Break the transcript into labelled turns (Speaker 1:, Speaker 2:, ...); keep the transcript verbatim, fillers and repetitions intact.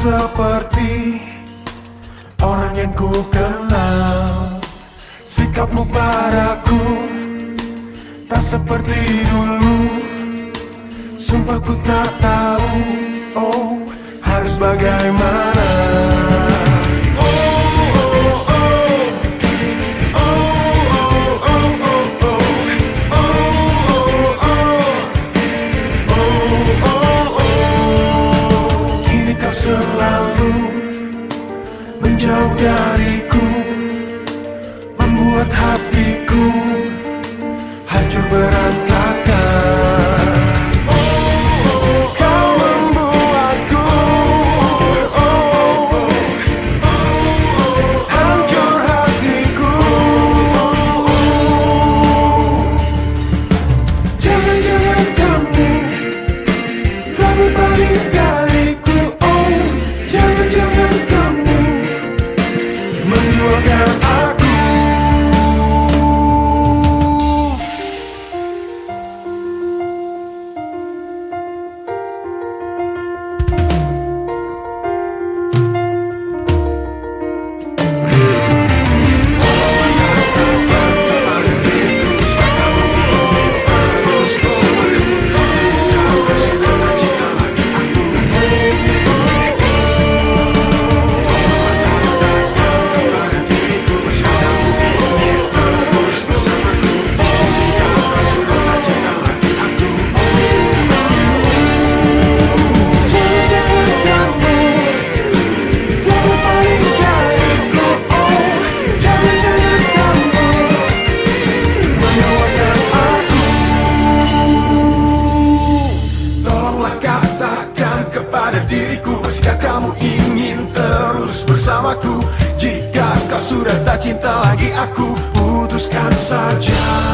Speaker 1: seperti orang yang ku kenal. Sikapmu padaku tak seperti dulu. Sumpah ku tak tahu, oh harus bagaimana. Selalu menjauh dariku, membuat hatiku hancur berantakan. Kau membuatku hancur hatiku. Jangan-jangan kamu telah berbalik dariku. Jangan-jangan kamu menduakan aku. Masihkah kamu ingin terus bersamaku? Jika kau sudah tak cinta lagi aku, putuskan saja.